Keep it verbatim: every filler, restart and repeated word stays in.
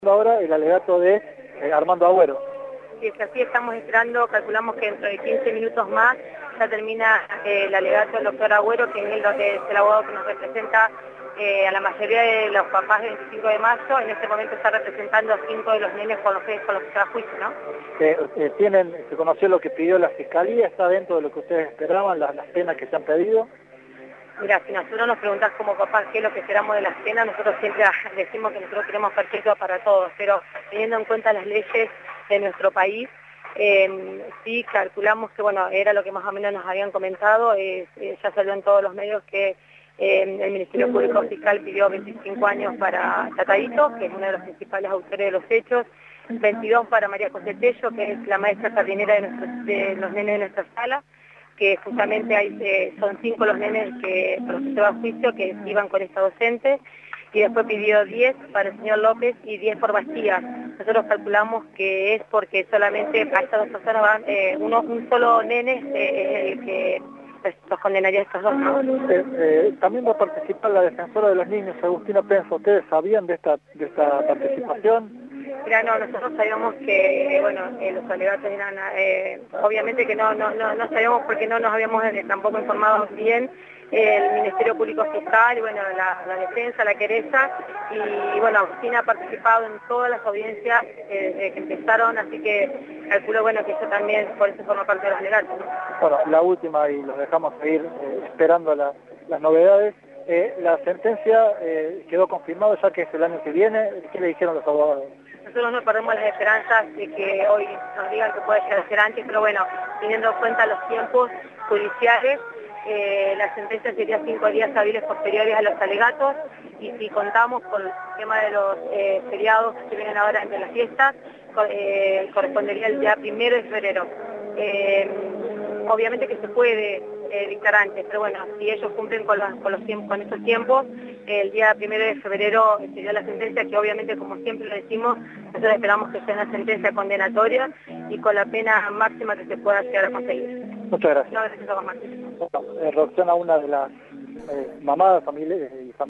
Ahora el alegato de eh, Armando Agüero. Sí, es que así estamos esperando, calculamos que dentro de quince minutos más ya termina eh, el alegato del doctor Agüero, que es el, que es el abogado que nos representa eh, a la mayoría de los papás del veinticinco de mayo. En este momento está representando a cinco de los nenes con los que, con los que se va a juicio, ¿no? Eh, eh, tienen, se conoció lo que pidió la Fiscalía, está dentro de lo que ustedes esperaban, las, las penas que se han pedido. Mira, si nosotros nos preguntás como papás qué es lo que esperamos de las penas, nosotros siempre decimos que nosotros queremos perpetua para todos, pero teniendo en cuenta las leyes de nuestro país, eh, sí calculamos que, bueno, era lo que más o menos nos habían comentado, eh, eh, ya salió en todos los medios que eh, el Ministerio Público Fiscal pidió veinticinco años para Tatadito, que es uno de los principales autores de los hechos, veintidós para María José Tello, que es la maestra jardinera de, nuestros, de los nenes de nuestra sala, que justamente hay, eh, son cinco los nenes que por los que se va a juicio que iban con esta docente, y después pidió diez para el señor López y diez por Bastías. Nosotros calculamos que es porque solamente a estas dos personas van, eh, uno, un solo nene eh, es el que los condenaría a estos dos, ¿no? Eh, eh, también va a participar la defensora de los niños, Agustina Penso. ¿Ustedes sabían de esta, de esta participación? Mira, no, nosotros sabíamos que, eh, bueno, eh, los alegatos eran, eh, obviamente que no, no, no, no sabíamos porque no nos habíamos eh, tampoco informado bien el Ministerio Público Fiscal, y bueno, la, la defensa, la querella, y bueno, Agustina ha participado en todas las audiencias eh, desde que empezaron, así que calculo, bueno, que eso también, por eso forma parte de los alegatos, ¿no? Bueno, la última, y los dejamos seguir eh, esperando la, las novedades. Eh, la sentencia eh, quedó confirmada ya que es el año que viene. ¿Qué le dijeron los abogados? Nosotros no perdemos las esperanzas de que hoy nos digan que puede llegar a ser antes, pero bueno, teniendo en cuenta los tiempos judiciales, eh, la sentencia sería cinco días hábiles posteriores a los alegatos, y si contamos con el tema de los eh, feriados que vienen ahora entre las fiestas, eh, correspondería el día primero de febrero. Eh, obviamente que se puede eh, dictar antes, pero bueno, si ellos cumplen con, los, con, los tiempos, con esos tiempos, eh, el día primero de febrero sería la sentencia, que obviamente, como siempre lo decimos, nosotros esperamos que sea una sentencia condenatoria y con la pena máxima que se pueda llegar a conseguir. Muchas gracias. No, gracias a vos, Martín. Bueno, eh, Roxana, una de las eh, mamás, familiares y familiares